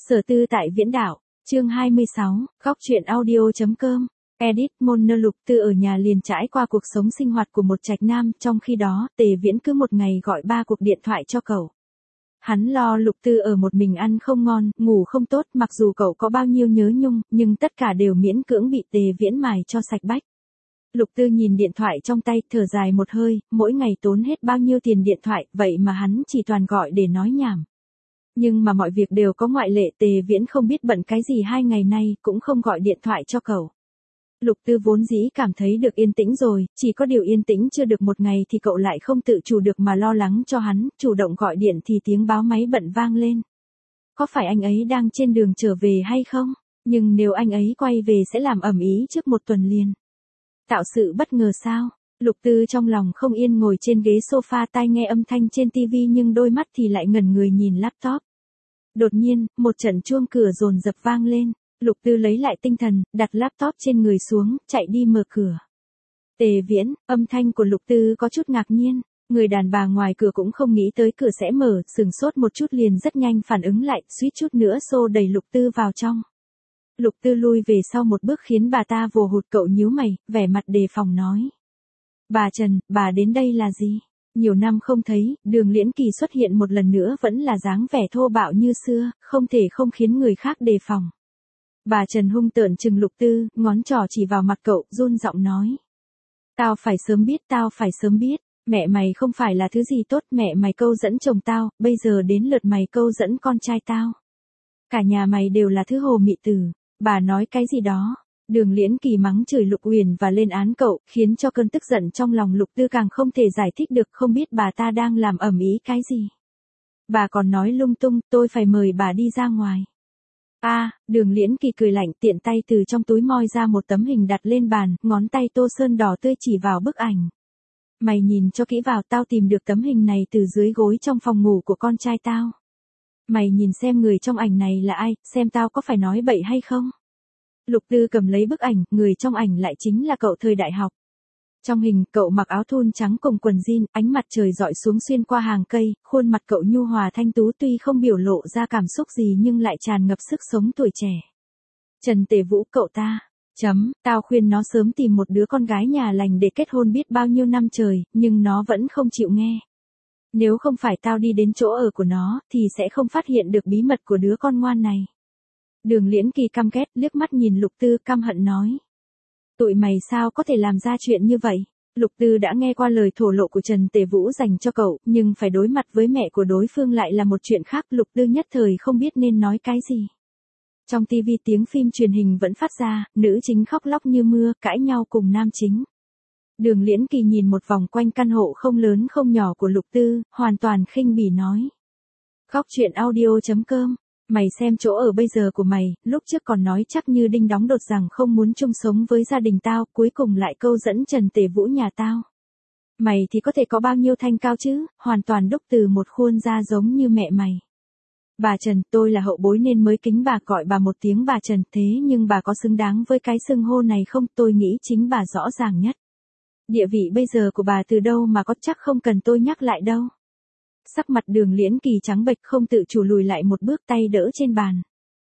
Sở Tư tại Viễn Đảo, chương 26, góc truyện audio.com. Edit Môn Lục Tư ở nhà liền trải qua cuộc sống sinh hoạt của một trạch nam, trong khi đó, Tề Viễn cứ một ngày gọi 3 cuộc điện thoại cho cậu. Hắn lo Lục Tư ở một mình ăn không ngon, ngủ không tốt, mặc dù cậu có bao nhiêu nhớ nhung, nhưng tất cả đều miễn cưỡng bị Tề Viễn mài cho sạch bách. Lục Tư nhìn điện thoại trong tay, thở dài một hơi, mỗi ngày tốn hết bao nhiêu tiền điện thoại, vậy mà hắn chỉ toàn gọi để nói nhảm. Nhưng mà mọi việc đều có ngoại lệ, Tề Viễn không biết bận cái gì 2 ngày nay, cũng không gọi điện thoại cho cậu. Lục Tư vốn dĩ cảm thấy được yên tĩnh rồi, chỉ có điều yên tĩnh chưa được một ngày thì cậu lại không tự chủ được mà lo lắng cho hắn, chủ động gọi điện thì tiếng báo máy bận vang lên. Có phải anh ấy đang trên đường trở về hay không? Nhưng nếu anh ấy quay về sẽ làm ầm ĩ trước một tuần liền. Tạo sự bất ngờ sao? Lục Tư trong lòng không yên ngồi trên ghế sofa, tai nghe âm thanh trên tivi nhưng đôi mắt thì lại ngẩn người nhìn laptop. Đột nhiên, một trận chuông cửa dồn dập vang lên. Lục Tư lấy lại tinh thần, đặt laptop trên người xuống, chạy đi mở cửa. Tề Viễn, âm thanh của Lục Tư có chút ngạc nhiên. Người đàn bà ngoài cửa cũng không nghĩ tới cửa sẽ mở, sừng sốt một chút liền rất nhanh phản ứng lại, suýt chút nữa xô đẩy Lục Tư vào trong. Lục Tư lui về sau một bước khiến bà ta vồ hụt, cậu nhíu mày, vẻ mặt đề phòng nói. Bà Trần, bà đến đây là gì? Nhiều năm không thấy, Đường Liễn Kỳ xuất hiện một lần nữa vẫn là dáng vẻ thô bạo như xưa, không thể không khiến người khác đề phòng. Bà Trần hung tợn trừng Lục Tư, ngón trỏ chỉ vào mặt cậu, run giọng nói. Tao phải sớm biết, mẹ mày không phải là thứ gì tốt, mẹ mày câu dẫn chồng tao, bây giờ đến lượt mày câu dẫn con trai tao. Cả nhà mày đều là thứ hồ mị tử, bà nói cái gì đó. Đường Liễn Kỳ mắng chửi Lục Uyển và lên án cậu, khiến cho cơn tức giận trong lòng Lục Tư càng không thể giải thích được, không biết bà ta đang làm ầm ĩ cái gì. Bà còn nói lung tung, tôi phải mời bà đi ra ngoài. Đường Liễn Kỳ cười lạnh, tiện tay từ trong túi moi ra một tấm hình đặt lên bàn, ngón tay tô sơn đỏ tươi chỉ vào bức ảnh. Mày nhìn cho kỹ vào, tao tìm được tấm hình này từ dưới gối trong phòng ngủ của con trai tao. Mày nhìn xem người trong ảnh này là ai, xem tao có phải nói bậy hay không. Lục Tư cầm lấy bức ảnh, người trong ảnh lại chính là cậu thời đại học. Trong hình, cậu mặc áo thun trắng cùng quần jean, ánh mặt trời rọi xuống xuyên qua hàng cây, khuôn mặt cậu nhu hòa thanh tú, tuy không biểu lộ ra cảm xúc gì nhưng lại tràn ngập sức sống tuổi trẻ. Trần Tề Vũ, cậu ta. Tao khuyên nó sớm tìm một đứa con gái nhà lành để kết hôn biết bao nhiêu năm trời, nhưng nó vẫn không chịu nghe. Nếu không phải tao đi đến chỗ ở của nó, thì sẽ không phát hiện được bí mật của đứa con ngoan này. Đường Liễn Kỳ căm ghét, liếc mắt nhìn Lục Tư, căm hận nói. Tụi mày sao có thể làm ra chuyện như vậy? Lục Tư đã nghe qua lời thổ lộ của Trần Tề Vũ dành cho cậu, nhưng phải đối mặt với mẹ của đối phương lại là một chuyện khác, Lục Tư nhất thời không biết nên nói cái gì. Trong TV tiếng phim truyền hình vẫn phát ra, nữ chính khóc lóc như mưa, cãi nhau cùng nam chính. Đường Liễn Kỳ nhìn một vòng quanh căn hộ không lớn không nhỏ của Lục Tư, hoàn toàn khinh bỉ nói. Góc truyện audio.com. Mày xem chỗ ở bây giờ của mày, lúc trước còn nói chắc như đinh đóng đột rằng không muốn chung sống với gia đình tao, cuối cùng lại câu dẫn Trần Tề Vũ nhà tao. Mày thì có thể có bao nhiêu thanh cao chứ, hoàn toàn đúc từ một khuôn da giống như mẹ mày. Bà Trần, tôi là hậu bối nên mới kính bà, gọi bà một tiếng bà Trần, thế nhưng bà có xứng đáng với cái xưng hô này không? Tôi nghĩ chính bà rõ ràng nhất. Địa vị bây giờ của bà từ đâu mà có, chắc không cần tôi nhắc lại đâu. Sắc mặt Đường Liễn Kỳ trắng bệch, không tự chủ lùi lại một bước, tay đỡ trên bàn.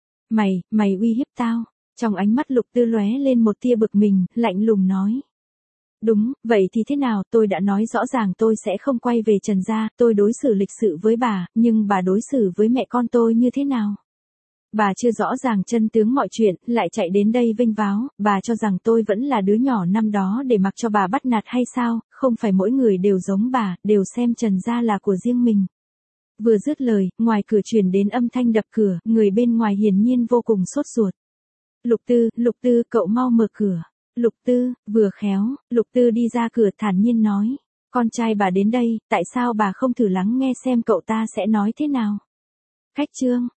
Mày uy hiếp tao. Trong ánh mắt Lục Tư lóe lên một tia bực mình, lạnh lùng nói. Đúng, vậy thì thế nào, tôi đã nói rõ ràng tôi sẽ không quay về Trần gia, tôi đối xử lịch sự với bà, nhưng bà đối xử với mẹ con tôi như thế nào? Bà chưa rõ ràng chân tướng mọi chuyện, lại chạy đến đây vênh váo, bà cho rằng tôi vẫn là đứa nhỏ năm đó để mặc cho bà bắt nạt hay sao, không phải mỗi người đều giống bà, đều xem Trần gia là của riêng mình. Vừa dứt lời, ngoài cửa truyền đến âm thanh đập cửa, người bên ngoài hiển nhiên vô cùng sốt ruột. Lục Tư, cậu mau mở cửa. Lục Tư, vừa khéo, Lục Tư đi ra cửa thản nhiên nói. Con trai bà đến đây, tại sao bà không thử lắng nghe xem cậu ta sẽ nói thế nào? Khách trương,